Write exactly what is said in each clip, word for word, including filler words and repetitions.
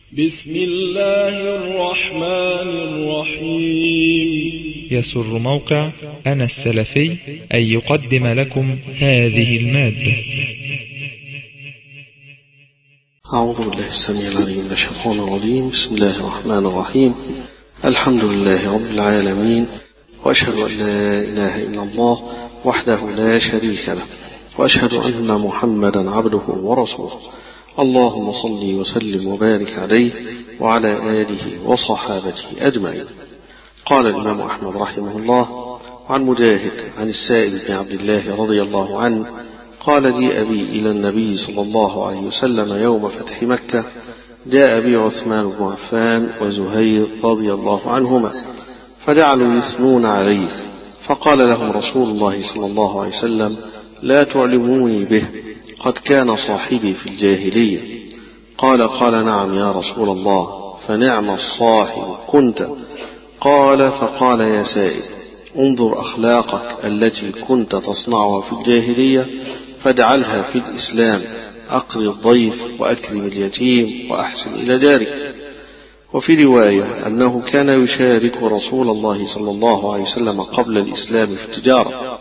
بسم الله الرحمن الرحيم. يسر موقع أنا السلفي أن يقدم لكم هذه المادة. أعوذ بالله السميع العليم من الشيطان الرجيم. بسم الله الرحمن الرحيم. الحمد لله رب العالمين، وأشهد أن لا إله إلا الله وحده لا شريك له، وأشهد أن محمدا عبده ورسوله. اللهم صل وسلم وبارك عليه وعلى آله وصحابته أجمعين. قال الإمام أحمد رحمه الله عن مجاهد عن السائب بن عبد الله رضي الله عنه قال: جيء بي إلى النبي صلى الله عليه وسلم يوم فتح مكة، جاء بي عثمان بن عفان وزهير رضي الله عنهما، فجعلوا يثنون عليه، فقال لهم رسول الله صلى الله عليه وسلم: لا تعلموني به، قد كان صاحبي في الجاهلية. قال قال نعم يا رسول الله، فنعم الصاحب كنت. قال فقال: يا سائل، انظر أخلاقك التي كنت تصنعها في الجاهلية فاجعلها في الإسلام، أقر الضيف وأكرم اليتيم وأحسن إلى جارك. وفي رواية أنه كان يشارك رسول الله صلى الله عليه وسلم قبل الإسلام في التجارة،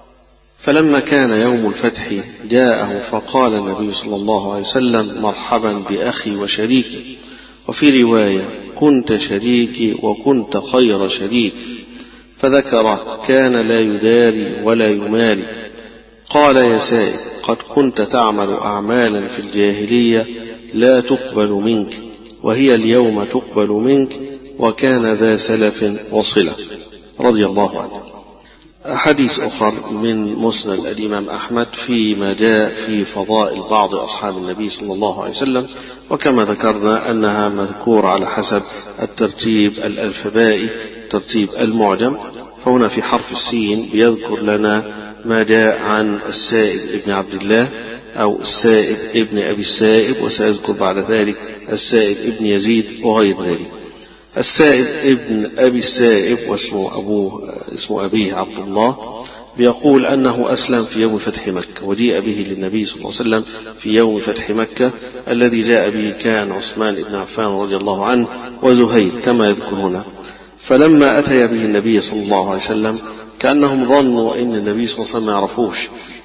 فلما كان يوم الفتح جاءه فقال النبي صلى الله عليه وسلم: مرحبا بأخي وشريكي. وفي رواية: كنت شريكي وكنت خير شريك. فذكر: كان لا يداري ولا يماري. قال: يا سائل، قد كنت تعمل أعمالا في الجاهلية لا تقبل منك، وهي اليوم تقبل منك، وكان ذا سلف وصلة. رضي الله عنه. حديث أخر من مسند الإمام أحمد فيما جاء في فضائل بعض أصحاب النبي صلى الله عليه وسلم، وكما ذكرنا أنها مذكورة على حسب الترتيب الألفبائي، ترتيب المعجم. فهنا في حرف السين بيذكر لنا ما جاء عن السائب ابن عبد الله أو السائب ابن أبي السائب، وسيذكر بعد ذلك السائب ابن يزيد وغير ذلك. السائب ابن أبي السائب واسمه أبوه اسمه أبيه عبد الله، بيقول أنه أسلم في يوم فتح مكة، وجيء به للنبي صلى الله عليه وسلم في يوم فتح مكة. الذي جاء به كان عثمان بن عفان رضي الله عنه وزهير كما يذكر هنا. فلما أتي به النبي صلى الله عليه وسلم كأنهم ظنوا أن النبي صلى الله عليه وسلم ما يعرفوش،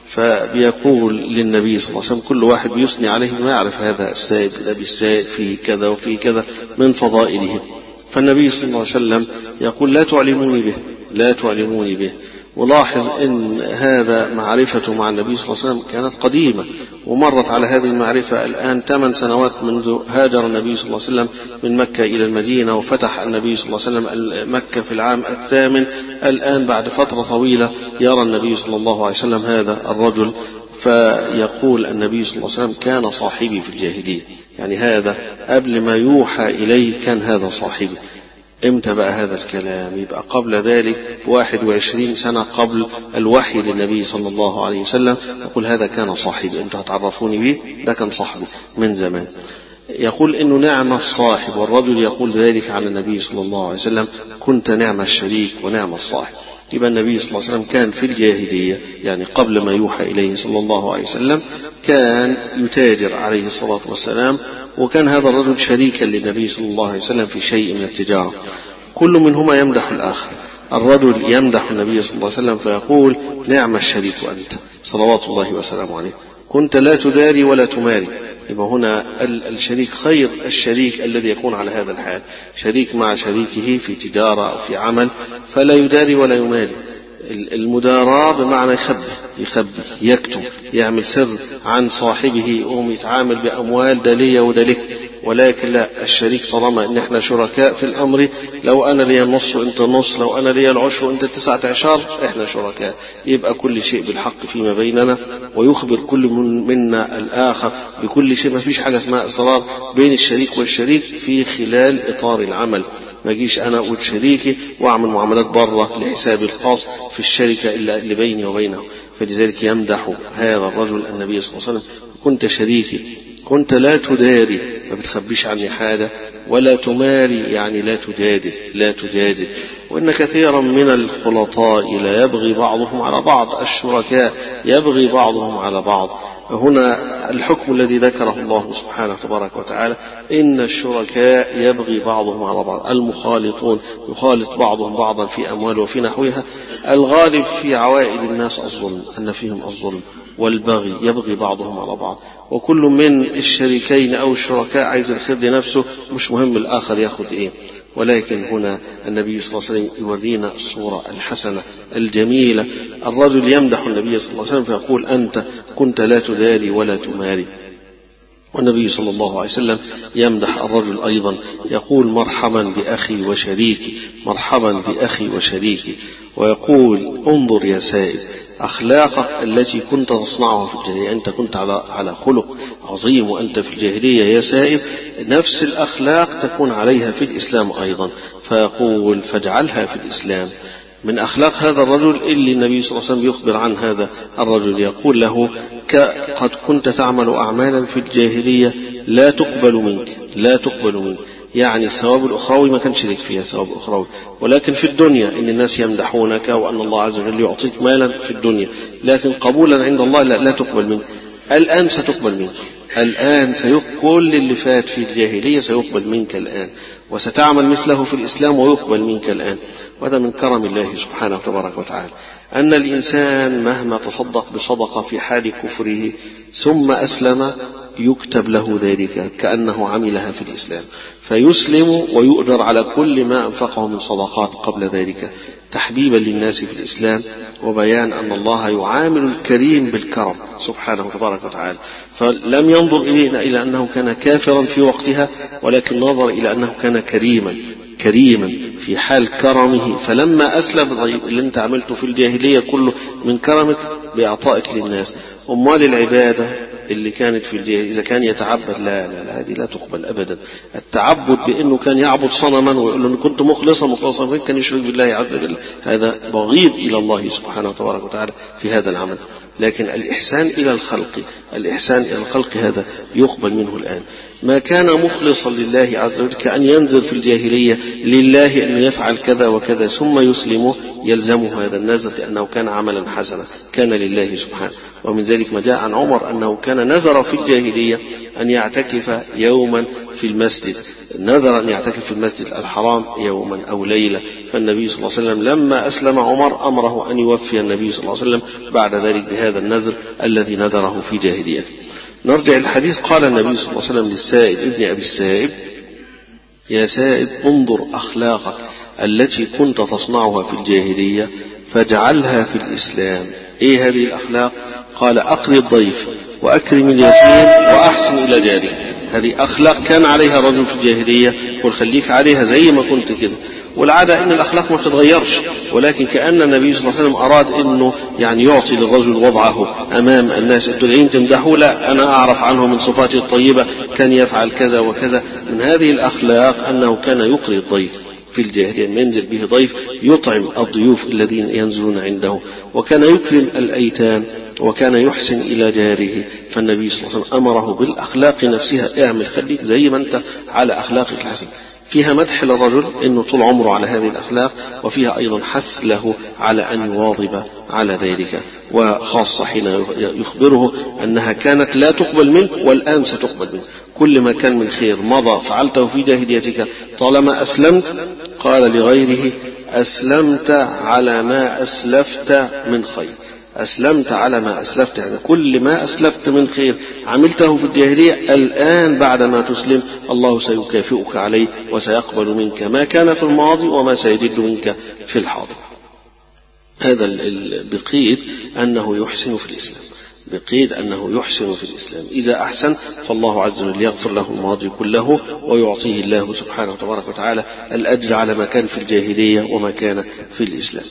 فبيقول للنبي صلى الله عليه وسلم كل واحد بيثني عليه ما يعرف هذا السائب الأبي السائب فيه كذا وفيه كذا من فضائله. فالنبي صلى الله عليه وسلم يقول: لا تعلموني به، لا تعلموني به. ولاحظ أن هذا معرفته مع النبي صلى الله عليه وسلم كانت قديمة، ومرت على هذه المعرفة الآن ثمان سنوات منذ هاجر النبي صلى الله عليه وسلم من مكة إلى المدينة، وفتح النبي صلى الله عليه وسلم مكة في العام الثامن. الآن بعد فترة طويلة يرى النبي صلى الله عليه وسلم هذا الرجل، فيقول النبي صلى الله عليه وسلم: كان صاحبي في الجاهلية، يعني هذا قبل ما يوحى إليه كان هذا صاحبي. امتى بقى هذا الكلام؟ يبقى قبل ذلك واحد وعشرين سنة قبل الوحي للنبي صلى الله عليه وسلم. يقول: هذا كان صاحبي، انتوا هتعرفوني به، ده كان صاحبي من زمان. يقول إنه نعم الصاحب، والرجل يقول ذلك على النبي صلى الله عليه وسلم: كنت نعم الشريك ونعم الصاحب. يبقى النبي صلى الله عليه وسلم كان في الجاهلية، يعني قبل ما يوحى إليه صلى الله عليه وسلم، كان يتاجر عليه الصلاة والسلام، وكان هذا الرجل شريكا للنبي صلى الله عليه وسلم في شيء من التجارة. كل منهما يمدح الآخر. الرجل يمدح النبي صلى الله عليه وسلم فيقول: نعم الشريك أنت صلوات الله وسلامه عليه، كنت لا تداري ولا تماري. يبقى هنا الشريك خير الشريك الذي يكون على هذا الحال، شريك مع شريكه في تجارة أو في عمل، فلا يداري ولا يماري. المداراة بمعنى يخبي يخبي يكتم، يعمل سر عن صاحبه، يقوم يتعامل بأموال دالية ودلك. ولكن لا، الشريك طالما ان احنا شركاء في الامر، لو انا لي النص وانت النص، لو انا لي العشر وانت التسعة عشر، احنا شركاء، يبقى كل شيء بالحق فيما بيننا، ويخبر كل من منا الاخر بكل شيء. ما فيش حاجة اسمها اصرار بين الشريك والشريك في خلال اطار العمل. ما جيش انا اقول شريكي واعمل معاملات بره لحسابي الخاص في الشركة اللي بيني وبينه. فلذلك يمدح هذا الرجل النبي صلى الله عليه وسلم: كنت شريكي، كنت لا تداري، ما بتخبيش عني حاجة، ولا تماري يعني لا تجادل لا تجادل. وإن كثيرا من الخلطاء لا يبغي بعضهم على بعض، الشركاء يبغي بعضهم على بعض. هنا الحكم الذي ذكره الله سبحانه تبارك وتعالى إن الشركاء يبغي بعضهم على بعض، المخالطون يخالط بعضهم بعضا في أموال وفي نحوها. الغالب في عوائد الناس الظلم، أن فيهم الظلم والبغي، يبغي بعضهم على بعض، وكل من الشريكين أو الشركاء عايز الخير لنفسه، مش مهم الآخر يأخذ إيه. ولكن هنا النبي صلى الله عليه وسلم يورينا الصورة الحسنة الجميلة. الرجل يمدح النبي صلى الله عليه وسلم فيقول أنت كنت لا تداري ولا تماري، والنبي صلى الله عليه وسلم يمدح الرجل أيضا يقول مرحبا بأخي وشريكي، مرحبا بأخي وشريكي، ويقول انظر يا سائب أخلاقك التي كنت تصنعها في الجاهلية، أنت كنت على على خلق عظيم وأنت في الجاهلية يا سائب، نفس الأخلاق تكون عليها في الإسلام أيضا. فيقول فاجعلها في الإسلام. من أخلاق هذا الرجل اللي النبي صلى الله عليه وسلم يخبر عن هذا الرجل، يقول له قد كنت تعمل أعمالا في الجاهلية لا تقبل منك، لا تقبل منك، يعني الثواب الأخروي ما كانش لك فيها ثواب أخروي، ولكن في الدنيا إن الناس يمدحونك وأن الله عز وجل يعطيك مالا في الدنيا، لكن قبولا عند الله لا, لا تقبل منك. الآن ستقبل منك، الآن سيقبل كل اللي فات في الجاهلية سيقبل منك الآن، وستعمل مثله في الإسلام ويقبل منك الآن. وهذا من كرم الله سبحانه وتبارك وتعالى، أن الإنسان مهما تصدق بصدقة في حال كفره ثم أسلم يكتب له ذلك كأنه عملها في الإسلام، فيسلم ويؤجر على كل ما أنفقه من صدقات قبل ذلك، تحبيبا للناس في الإسلام وبيان أن الله يعامل الكريم بالكرم سبحانه وتبارك وتعالى. فلم ينظر إلينا إلى أنه كان كافرا في وقتها، ولكن نظر إلى أنه كان كريما كريما في حال كرمه، فلما أسلم طيب اللي أنت عملته في الجاهلية كله من كرمك بإعطائك للناس. أموال العبادة اللي كانت في الجاهلية إذا كان يتعبد لا لا لا هذه لا تقبل أبدا. التعبد بأنه كان يعبد صنما ويقول له كنت مخلصا مخلصا كان يشرك بالله عز وجل، هذا بغيض إلى الله سبحانه وتبارك وتعالى في هذا العمل. لكن الإحسان إلى الخلق، الإحسان إلى الخلق هذا يقبل منه الآن. ما كان مخلصا لله عز وجل كأن ينزل في الجاهلية لله أن يفعل كذا وكذا ثم يسلمه يلزمه هذا النذر لأنه كان عملا حسنا كان لله سبحانه. ومن ذلك ما جاء عن عمر أنه كان نذر في الجاهلية أن يعتكف يوما في المسجد، نذر أن يعتكف في المسجد الحرام يوما أو ليلة، فالنبي صلى الله عليه وسلم لما أسلم عمر أمره أن يوفي النبي صلى الله عليه وسلم بعد ذلك بهذا النذر الذي نذره في جاهلية. نرجع الحديث. قال النبي صلى الله عليه وسلم للسائب ابن أبي السائب يا سائب انظر أخلاقك التي كنت تصنعها في الجاهلية فاجعلها في الإسلام. إيه هذه الأخلاق؟ قال أقري الضيف وأكرم اليتيم وأحسن إلى جارك. هذه أخلاق كان عليها رجل في الجاهلية، قل خليك عليها زي ما كنت كده. والعادة إن الأخلاق ما بتتغيرش، ولكن كأن النبي صلى الله عليه وسلم أراد إنه يعني يعطي للرجل وضعه أمام الناس. الدلعين تمدحوا، لا أنا أعرف عنه من صفاته الطيبة كان يفعل كذا وكذا. من هذه الأخلاق أنه كان يقري الضيف في الجاهلية، ينزل به ضيف يطعم الضيوف الذين ينزلون عنده، وكان يكرم الأيتام، وكان يحسن إلى جاره. فالنبي صلى الله عليه وسلم أمره بالأخلاق نفسها، اعمل خليك زي ما أنت على أخلاقك الحسنة. فيها مدح للرجل إنه طول عمره على هذه الأخلاق، وفيها أيضا حث له على أن يواظب على ذلك، وخاصة حين يخبره أنها كانت لا تقبل منك والآن ستقبل منك. كل ما كان من خير مضى فعلته في جاهليتك طالما أسلمت، قال لغيره أسلمت على ما أسلفت من خير، أسلمت على ما أسلفت، يعني كل ما أسلفت من خير عملته في الجاهلية الآن بعد ما تسلم الله سيكافئك عليه وسيقبل منك ما كان في الماضي وما سيجد منك في الحاضر. هذا بقيد أنه يحسن في الإسلام، بقيد أنه يحسن في الإسلام. إذا أحسن فالله عز وجل يغفر له الماضي كله ويعطيه الله سبحانه وتبارك وتعالى الأجر على ما كان في الجاهلية وما كان في الإسلام.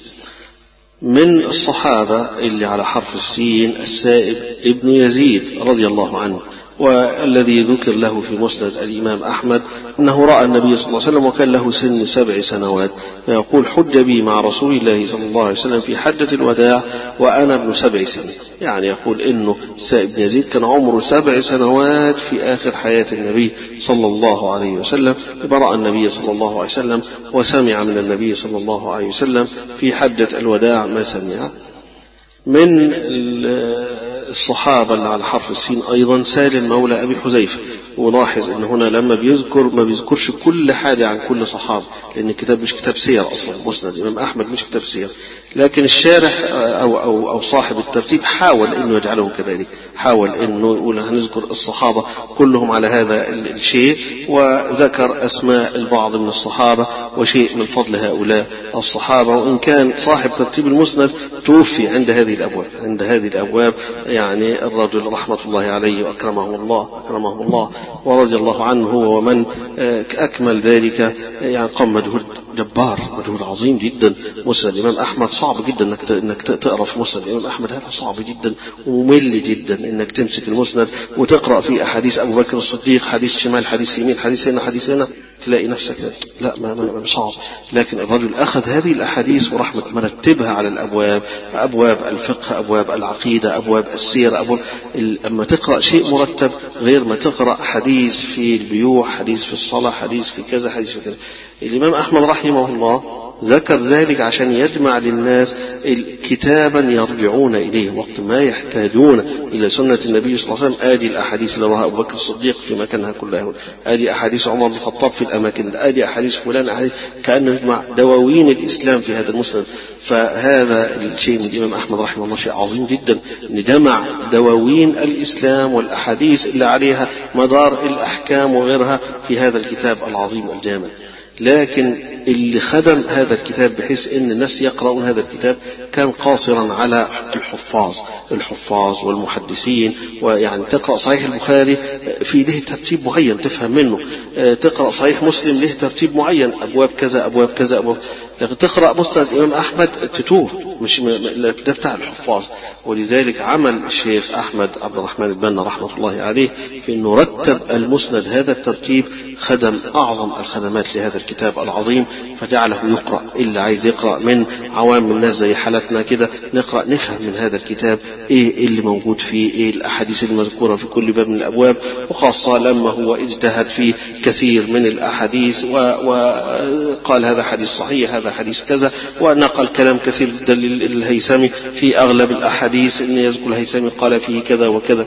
من الصحابة اللي على حرف السين السائب ابن يزيد رضي الله عنه، والذي ذكر له في مسند الإمام أحمد أنه رأى النبي صلى الله عليه وسلم وكان له سن سبع سنوات، فيقول حج بي مع رسول الله صلى الله عليه وسلم في حجة الوداع وأنا ابن سبع سنين. يعني يقول إنه السائب بن يزيد كان عمره سبع سنوات في آخر حياة النبي صلى الله عليه وسلم، فرأى النبي صلى الله عليه وسلم وسمع من النبي صلى الله عليه وسلم في حجة الوداع ما سمع. من الصحابة اللي على حرف السين أيضا سالم مولى أبي حذيفة. ولاحظ أن هنا لما بيذكر ما بيذكرش كل حاجة عن كل صحابة، لأن الكتاب مش كتاب سير أصلا، مسند الإمام أحمد مش كتاب سير، لكن الشارح أو, أو, أو صاحب الترتيب حاول أنه يجعله كذلك، حاول أنه يقول هنذكر الصحابة كلهم على هذا الشيء، وذكر أسماء البعض من الصحابة وشيء من فضل هؤلاء الصحابة. وإن كان صاحب ترتيب المسند توفي عند هذه الأبواب، عند هذه الأبواب يعني الرجل رحمة الله عليه وأكرمه الله أكرمه الله ورضي الله عنه هو ومن أكمل ذلك، يعني قام مجهود جبار، مجهود عظيم جدا. مسند الإمام أحمد صعب جدا انك انك تقرا في مسند الإمام أحمد، هذا صعب جدا وممل جدا انك تمسك المسند وتقرا في احاديث ابو بكر الصديق، حديث شمال، حديث يمين، حديث هنا، حديث هنا، تلاقي نفسك لا ما ما صعب. لكن الرجل اخذ هذه الاحاديث ورحمه مرتبها على الابواب، ابواب الفقه، ابواب العقيده، ابواب السيره، ابواب اما تقرا شيء مرتب غير ما تقرا حديث في البيوع، حديث في الصلاه، حديث في كذا، حديث في كذا. الإمام أحمد رحمه الله ذكر ذلك عشان يجمع للناس كتابا يرجعون إليه وقت ما يحتاجون إلى سنة النبي صلى الله عليه وسلم. آدي الأحاديث اللي رواها أبو بكر الصديق في مكانها كلها، آدي أحاديث عمر بن الخطاب في الأماكن، آدي أحاديث فلان، أحاديث، كأنه يجمع دواوين الإسلام في هذا المسند. فهذا الشيء من الإمام أحمد رحمه الله شيء عظيم جدا، أن جمع دواوين الإسلام والأحاديث اللي عليها مدار الأحكام وغيرها في هذا الكتاب العظيم الجامع. لكن اللي خدم هذا الكتاب بحيث ان الناس يقرؤون هذا الكتاب كان قاصرا على الحفاظ الحفاظ والمحدثين. ويعني تقرأ صحيح البخاري في له ترتيب معين تفهم منه، تقرأ صحيح مسلم له ترتيب معين، أبواب كذا أبواب كذا أبواب. لكن تقرأ مسند الإمام أحمد تتوه، مش ده بتاع الحفاظ. ولذلك عمل الشيخ أحمد عبد الرحمن البنا رحمة الله عليه في أنه رتب المسند هذا الترتيب، خدم أعظم الخدمات لهذا الكتاب العظيم، فجعله يقرأ. اللي عايز يقرأ من عوام الناس زي حالتنا كده نقرأ نفهم من هذا الكتاب ايه اللي موجود فيه، ايه الأحاديث المذكورة في كل باب من الأبواب، وخاصة لما هو اجتهد في كثير من الأحاديث وقال هذا حديث صحيح، هذا حديث كذا، ونقل كلام كثير جدا للهيثمي في أغلب الأحاديث أن يذكر الهيثمي قال فيه كذا وكذا.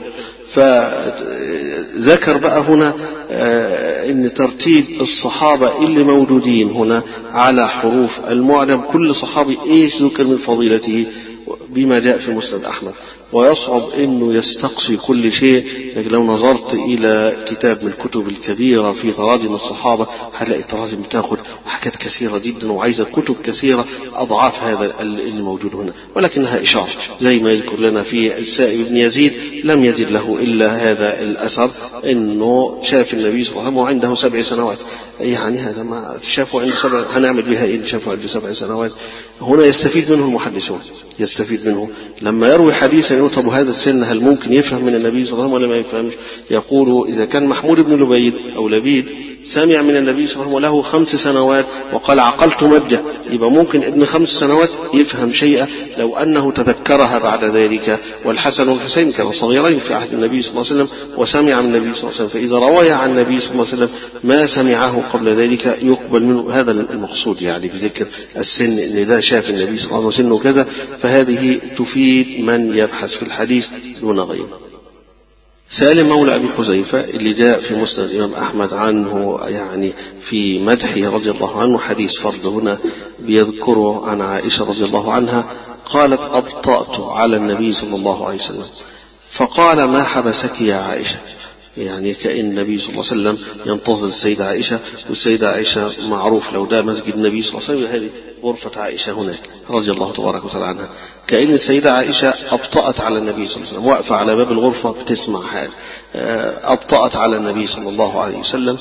فذكر بقى هنا أن ترتيب الصحابة اللي موجودين هنا على حروف المعجم، كل صحابي إيش ذكر من فضيلته بما جاء في مسند أحمد. ويصعب أنه يستقصي كل شيء، لكن لو نظرت إلى كتاب من الكتب الكبيرة في تراجم الصحابة هتلاقي التراجم تاخد حاجات كثيرة جدا وعايزة كتب كثيرة أضعاف هذا اللي موجود هنا، ولكنها إشارة زي ما يذكر لنا في السائب بن يزيد لم يجد له إلا هذا الأثر أنه شاف النبي صلى الله عليه وسلم وعنده سبع سنوات. يعني هذا ما شافه عنده سبع، هنعمل بها إيه شافه عنده سبع سنوات؟ هنا يستفيد منه المحدثون، يستفيد منه لما يروي حديثا يقول طب هذا السن هل ممكن يفهم من النبي صلى الله عليه وسلم ولا ما يفهمش؟ يقول إذا كان محمود بن لبيد أو لبيد سمع من النبي صلى الله عليه وسلم وله خمس سنوات وقال عقلت مجة، يبقى ممكن ابن خمس سنوات يفهم شيئا لو أنه تذكرها بعد ذلك. والحسن والحسين كانوا صغيرين في عهد النبي صلى الله عليه وسلم وسمع من النبي صلى الله عليه وسلم، فإذا روى عن النبي صلى الله عليه وسلم ما سمعه قبل ذلك يقبل منه. هذا المقصود يعني بذكر السن، إن إذا شاف النبي صلى الله عليه وسلم كذا فهذه تفيد من يبحث في الحديث دون غيره. سالم مولى أبي حذيفة اللي جاء في مسند الإمام أحمد عنه يعني في مدحه رضي الله عنه حديث فرد هنا بيذكره عن عائشة رضي الله عنها قالت أبطأت على النبي صلى الله عليه وسلم فقال ما حبسك يا عائشة، يعني كأن النبي صلى الله عليه وسلم ينتظر السيدة عائشة، والسيدة عائشة معروف لو ده مسجد النبي صلى الله عليه وسلم هذه غرفة عائشة هناك رضي الله تبارك وتعالى عنها. كأن السيدة عائشة أبطأت على النبي صلى الله عليه وسلم، واقفة على باب الغرفة بتسمع حال، أبطأت على النبي صلى الله عليه وسلم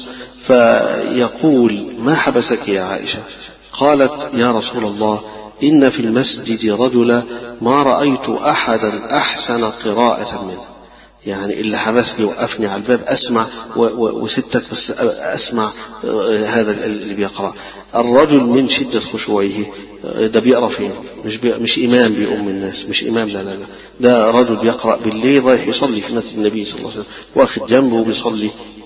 فيقول ما حبسك يا عائشة؟ قالت يا رسول الله إن في المسجد رجلا ما رأيت أحدا أحسن قراءة منه، يعني اللي حبسني وقفني على الباب أسمع وستك بس أسمع هذا اللي بيقرأ. الرجل من شدة خشوعه ده بيقرأ فين؟ مش, بي... مش إمام بيؤم الناس، مش إمام، لا لا لا، ده رجل بيقرأ بالليل رايح يصلي في مسجد النبي صلى الله عليه وسلم واخد جنبه بيصلي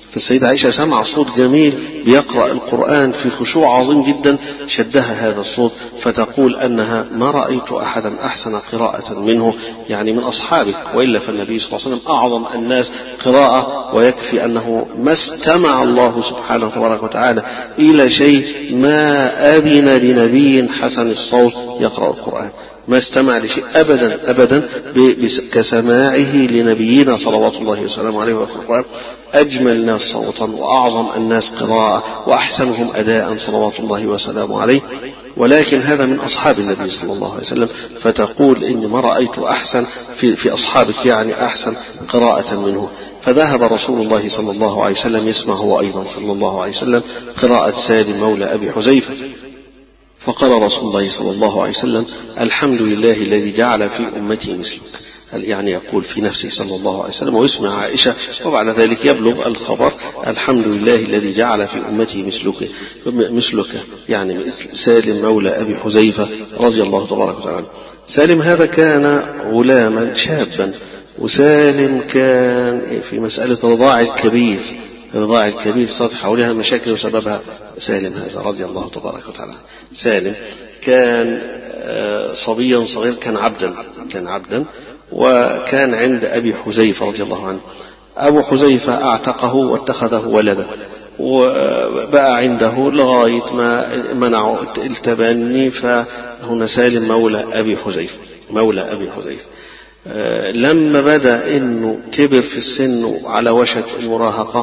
فالسيدة عائشة سمع صوت جميل بيقرأ القرآن في خشوع عظيم جدا، شدها هذا الصوت، فتقول أنها ما رأيت أحدا أحسن قراءة منه، يعني من أصحابك، وإلا فالنبي صلى الله عليه وسلم أعظم الناس قراءة، ويكفي أنه ما استمع الله سبحانه وتبارك وتعالى إلى شيء ما أذن لنبي حسن الصوت يقرأ القرآن، ما استمع لشيء أبدا أبدا كسماعه لنبينا صلوات الله وسلامه عليه وسلم، أجمل الناس صوتا وأعظم الناس قراءة وأحسنهم أداء صلوات الله وسلامه عليه، ولكن هذا من أصحاب النبي صلى الله عليه وسلم، فتقول إني ما رأيت أحسن في, في أصحابك يعني أحسن قراءة منه. فذهب رسول الله صلى الله عليه وسلم يسمع هو أيضا صلى الله عليه وسلم قراءة سالم مولى أبي حذيفة، فقال رسول الله صلى الله عليه وسلم: الحمد لله الذي جعل في أمتي مثلك، يعني يقول في نفسه صلى الله عليه وسلم ويسمع عائشة، وبعد ذلك يبلغ الخبر: الحمد لله الذي جعل في أمتي مثلك مثلك يعني مثل سالم مولى أبي حذيفة رضي الله تبارك وتعالى. سالم هذا كان غلاما شابا، وسالم كان في مسألة رضاع الكبير، رضاع الكبير صارت حولها مشاكل وسببها سالم هذا رضي الله تبارك وتعالى. سالم كان صبيا صغير، كان عبدا كان عبدا وكان عند أبي حذيفة رضي الله عنه. أبو حذيفة أعتقه واتخذه ولدا، وبقى عنده لغاية ما منعوا التبني، فهنا سالم مولى أبي حذيفة مولى أبي حذيفة. لما بدأ إنه كبر في السن وعلى وشك المراهقة،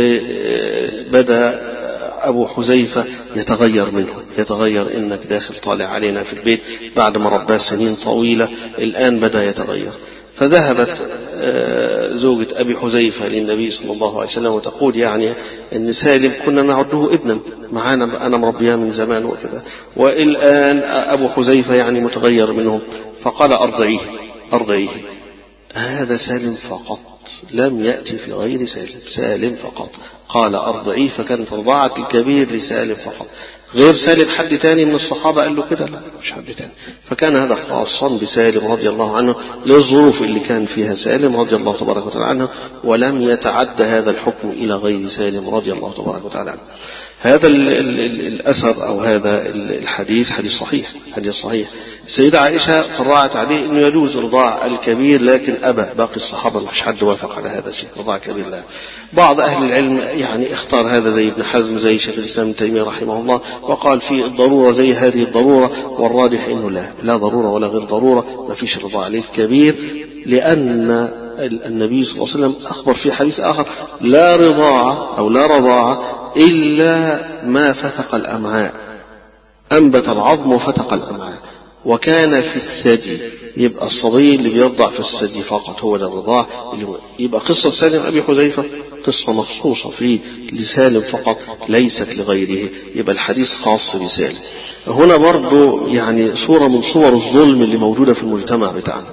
بدأ أبو حذيفة يتغير منه، يتغير إنك داخل طالع علينا في البيت بعد ما رباه سنين طويلة، الآن بدأ يتغير. فذهبت زوجة أبي حذيفة للنبي صلى الله عليه وسلم وتقول يعني إن سالم كنا نعده ابنا معانا، أنا مربياه من زمان وكذا، والآن أبو حذيفة يعني متغير منهم. فقال: أرضعيه أرضعيه. هذا سالم فقط، لم يأتي في غير سالم، سالم فقط قال أرضعيه، فكانت رضاعة الكبير لسالم فقط. غير سالم حد تاني من الصحابة قال له كده؟ لا، مش حد تاني. فكان هذا خاصا بسالم رضي الله عنه للظروف اللي كان فيها سالم رضي الله تبارك وتعالى عنه، ولم يتعد هذا الحكم إلى غير سالم رضي الله تبارك وتعالى عنه. هذا ال ال ال الأثر أو هذا الحديث حديث صحيح، حديث صحيح. السيدة عائشة فرعت عليه أنه يجوز رضاع الكبير، لكن أبى باقي الصحابة، ما فيش حد وافق على هذا الشيء، رضاع الكبير لا. بعض أهل العلم يعني اختار هذا زي ابن حزم، زي شيخ الإسلام ابن تيمية رحمه الله، وقال في الضرورة زي هذه الضرورة، والراجح أنه لا لا ضرورة ولا غير ضرورة، ما فيش رضاع للكبير، لأن النبي صلى الله عليه وسلم أخبر في حديث آخر: لا رضاعة أو لا رضاعة إلا ما فتق الأمعاء، أنبت العظم وفتق الأمعاء، وكان في الثدي، يبقى الصبي اللي بيرضع في الثدي فقط هو ده الرضاع. يبقى قصة سالم أبي حذيفة قصة مخصوصة في لسالم فقط، ليست لغيره، يبقى الحديث خاص بسالم. هنا برضو يعني صورة من صور الظلم اللي موجودة في المجتمع بتاعنا.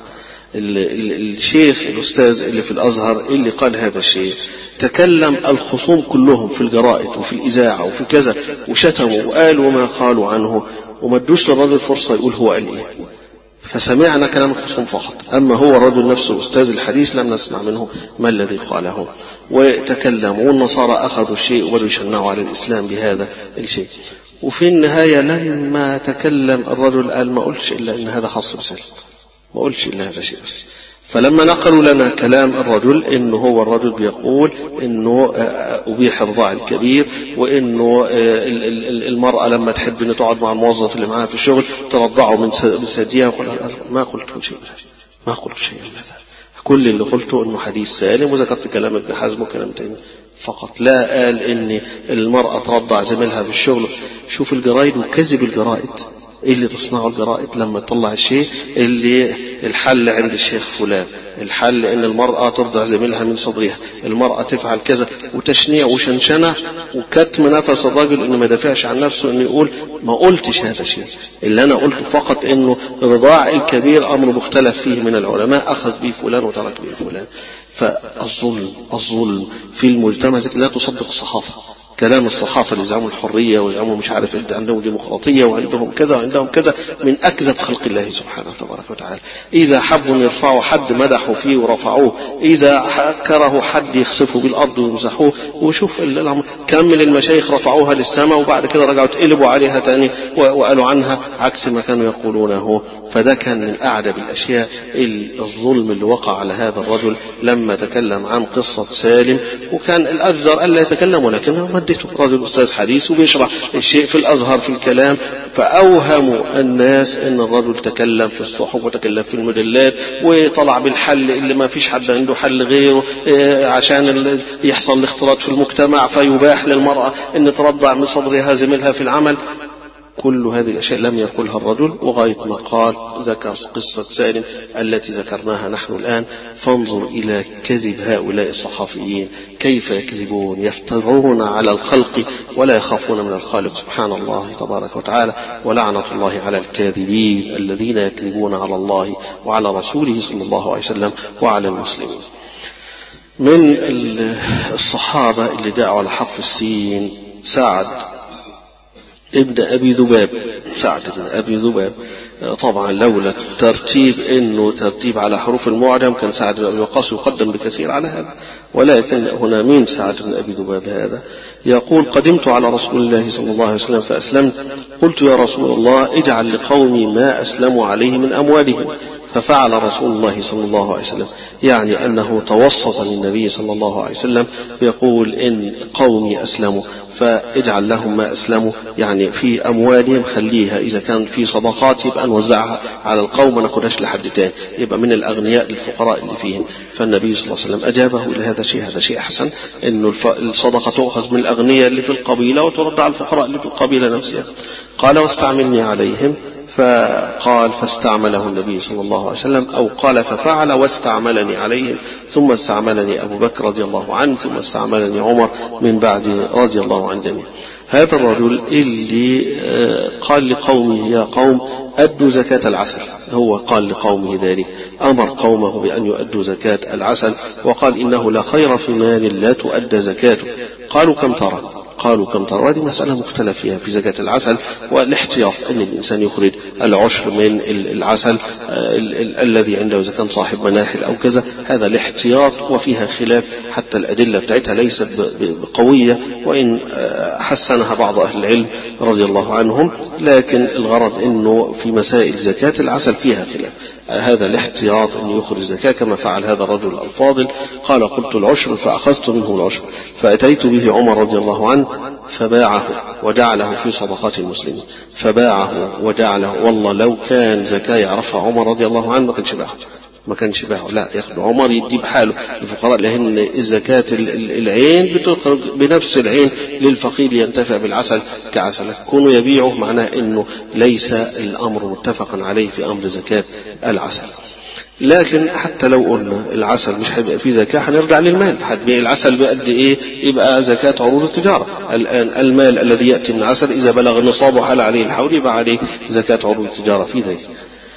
الشيخ الأستاذ اللي في الأزهر اللي قال هذا الشيء تكلم الخصوم كلهم في الجرائد وفي الإذاعة وفي كذا، وشتموا وقالوا ما قالوا عنه، وما ادوش للرجل فرصة يقول هو قال إيه، فسمعنا كلام الخصوم فقط. أما هو الرجل نفسه أستاذ الحديث لم نسمع منه ما الذي قاله، وتكلموا. والنصارى أخذوا الشيء وبدوا يشنعوا على الإسلام بهذا الشيء. وفي النهاية لما تكلم الرجل قال ما قلتش إلا إن هذا خاص بسالم، ما قلتش إلا هذا شيء بس. فلما نقلوا لنا كلام الرجل إنه هو الرجل بيقول إنه أبيح رضاع الكبير، وإنه المرأة لما تحب إنه تقعد مع الموظف اللي معها في الشغل ترضعه من ثديها، ما قلت شيء ما قلت شيء من هذا. كل اللي قلته إنه حديث سالم، وذكرت كلام ابن حزم وكلام تاني فقط، لا قال إن المرأة ترضع زميلها في الشغل. شوف الجرائد وكذب الجرائد، إيه اللي تصنعه الجرائد لما تطلع الشيء اللي الحل عند الشيخ فلان، الحل ان المرأة ترضع زميلها من صدرها، المرأة تفعل كذا، وتشنيع وشنشنة وكتم نفس الرجل انه ما دافعش عن نفسه، انه يقول ما قلتش هذا الشيء، اللي انا قلته فقط انه رضاع الكبير امر مختلف فيه من العلماء، اخذ به فلان وترك به فلان. فالظلم الظلم في المجتمع لا تصدق الصحافة، كلام الصحافة اللي يزعموا الحرية ويزعموا مش عارف عندهم ديمقراطية وعندهم كذا وعندهم كذا، من أكذب خلق الله سبحانه وتعالى. تبارك وتعالى. إذا حبوا يرفعوا حد مدحوا فيه ورفعوه، إذا كرهوا حد يخسفوا بالأرض ويمسحوه. وشوف كم من المشايخ رفعوها للسماء وبعد كده رجعوا تقلبوا عليها تاني وقالوا عنها عكس ما كانوا يقولونه. فده كان من أعجب الأشياء الظلم اللي وقع على هذا الرجل لما تكلم عن قصة سالم. وكان الأجدر ألا يتكلم، ولكنه مدته رجل أستاذ حديث وبيشرح الشيء في الأزهر في الكلام، فأوهموا الناس أن الرجل تكلم في الصحف وتكلم في المجلات وطلع بالحل اللي ما فيش حد عنده حل غيره عشان يحصل الاختلاط في المجتمع فيباح للمرأة أن ترضع من صدرها زميلها في العمل. كل هذه الأشياء لم يقولها الرجل، وغاية ما قال ذكر قصة سالم التي ذكرناها نحن الآن. فانظر إلى كذب هؤلاء الصحفيين، كيف يكذبون، يفترون على الخلق ولا يخافون من الخالق سبحان الله تبارك وتعالى. ولعنة الله على الكاذبين الذين يكذبون على الله وعلى رسوله صلى الله عليه وسلم وعلى المسلمين. من الصحابة اللي دعوا على حرف السين سعد ابن أبي ذباب. سعد ابن أبي ذباب طبعا لولا ترتيب إنه ترتيب على حروف المعجم كان سعد بن أبي وقاص يقدم بكثير على هذا، ولكن هنا مين سعد بن أبي ذباب هذا؟ يقول قدمت على رسول الله صلى الله عليه وسلم فأسلمت، قلت يا رسول الله اجعل لقومي ما أسلموا عليه من أموالهم، ففعل رسول الله صلى الله عليه وسلم، يعني أنه توسط للنبي صلى الله عليه وسلم يقول إن قومي أسلموا فاجعل لهم ما أسلموا، يعني في أموالهم خليها، إذا كان في صدقات يبقى نوزعها على القوم ما ناخدهاش لحد تاني، يبقى من الأغنياء للفقراء اللي فيهم. فالنبي صلى الله عليه وسلم أجابه إلى هذا الشيء، هذا شيء أحسن، إنه الصدقة تؤخذ من الأغنياء اللي في القبيلة وترد على الفقراء اللي في القبيلة نفسها. قال واستعملني عليهم، فقال فاستعمله النبي صلى الله عليه وسلم، أو قال ففعل واستعملني عليهم، ثم استعملني أبو بكر رضي الله عنه، ثم استعملني عمر من بعد رضي الله عن جميع. هذا الرجل اللي قال لقومه يا قوم أدوا زكاة العسل، هو قال لقومه ذلك، أمر قومه بأن يؤدوا زكاة العسل، وقال إنه لا خير في مال لا تؤدى زكاته. قالوا كم ترى؟ قالوا كم ترى؟ وهذه مسألة مختلف فيها في زكاة العسل، والاحتياط أن الإنسان يخرج العشر من العسل الذي عنده إذا كان صاحب مناحل أو كذا، هذا الاحتياط وفيها خلاف، حتى الأدلة بتاعتها ليست بقوية، وإن حسنها بعض أهل العلم رضي الله عنهم، لكن الغرض أنه في مسائل زكاة العسل فيها خلاف. هذا الاحتياط أن يخرج زكاة كما فعل هذا الرجل الفاضل. قال قلت العشر فأخذت منه العشر، فأتيت به عمر رضي الله عنه فباعه وجعله في صدقات المسلمين، فباعه وجعله. والله لو كان زكاة يعرفها عمر رضي الله عنه ما كانش باعه، ما كانش باعه، لا ياخذ عمر يدي بحاله للفقراء، لأن الزكاة العين بتخرج بنفس العين للفقير ينتفع بالعسل كعسل، كونه يبيعه معناه أنه ليس الأمر متفقا عليه في أمر زكاة العسل. لكن حتى لو قلنا العسل مش هيبقى فيه زكاة، هنرجع للمال، هتبيع العسل بقد ايه يبقى زكاة عروض التجارة. الآن المال الذي يأتي من العسل إذا بلغ نصابه حال عليه الحول يبقى عليه زكاة عروض التجارة في ذلك.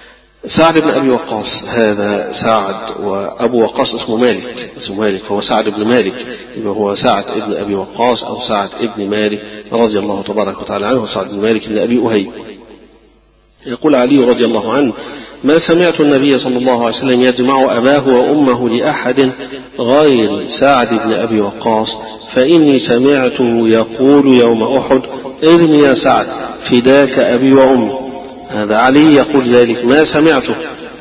سعد بن أبي وقاص، هذا سعد وأبو وقاص اسمه مالك، اسمه مالك، فهو سعد بن مالك، يبقى هو سعد بن أبي وقاص أو سعد بن مالك رضي الله تبارك وتعالى عنه، سعد بن مالك بن أبي أهيب. يقول علي رضي الله عنه ما سمعت النبي صلى الله عليه وسلم يجمع أباه وأمه لأحد غير سعد بن أبي وقاص، فإني سمعته يقول يوم أحد ارمي يا سعد فداك أبي وأمي. هذا علي يقول ذلك، ما سمعته.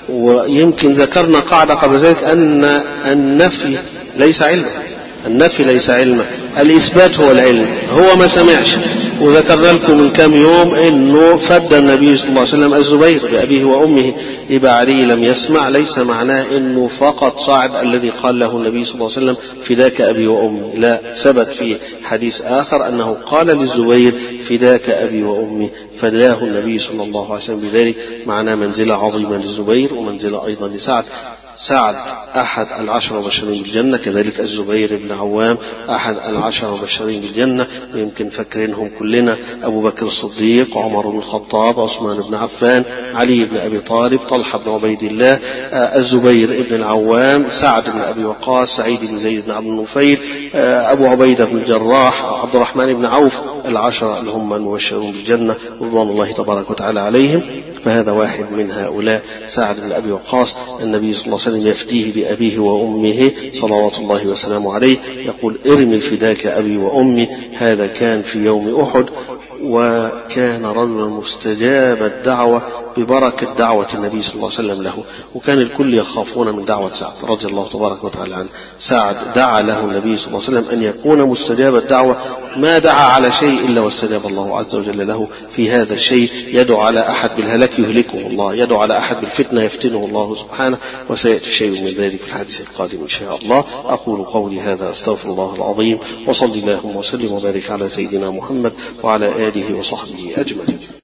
ويمكن ذكرنا قاعدة قبل ذلك أن النفي ليس علما، النفي ليس علما، الإثبات هو العلم. هو ما سمعش، وذكرنا لكم من كم يوم أنه فد النبي صلى الله عليه وسلم الزبير بأبيه وأمه، يبقى علي لم يسمع، ليس معناه أنه فقط صعد الذي قال له النبي صلى الله عليه وسلم فداك أبي وأمي، لا، ثبت في حديث آخر أنه قال للزبير فداك أبي وأمي، فداه النبي صلى الله عليه وسلم بذلك، معناه منزلة عظيمة للزبير ومنزلة أيضا لسعد. سعد أحد العشر المبشرين بالجنة، كذلك الزبير بن عوام أحد العشر المبشرين بالجنة، ويمكن فكرينهم كلنا، أبو بكر الصديق، عمر بن الخطاب، عثمان بن عفان، علي بن أبي طالب، طلحة بن عبيد الله، الزبير بن العوام، سعد بن أبي وقاص، سعيد بن زيد بن عبد النفيل، أبو عبيدة بن الجراح، عبد الرحمن بن عوف، العشرة اللي هم المبشرون بالجنة رضوان الله تبارك وتعالى عليهم. فهذا واحد من هؤلاء سعد بن أبي وقاص. النبي صلى الله عليه وسلم يفديه بأبيه وأمه صلوات الله وسلامه عليه، يقول ارمي فداك أبي وأمي. هذا كان في يوم أحد، وكان رجلا مستجاب الدعوة ببركة دعوة النبي صلى الله عليه وسلم له، وكان الكل يخافون من دعوة سعد رضي الله تبارك وتعالى عنه. سعد دعا له النبي صلى الله عليه وسلم أن يكون مستجاب الدعوة، ما دعا على شيء إلا واستجاب الله عز وجل له في هذا الشيء. يدعو على أحد بالهلاك يهلكه الله، يدعو على أحد بالفتنة يفتنه الله سبحانه، وسيأتي شيء من ذلك في الحديث القادم إن شاء الله. أقول قولي هذا أستغفر الله العظيم، وصلي اللهم وسلم وبارك على سيدنا محمد وعلى آله وصحبه أجمعين.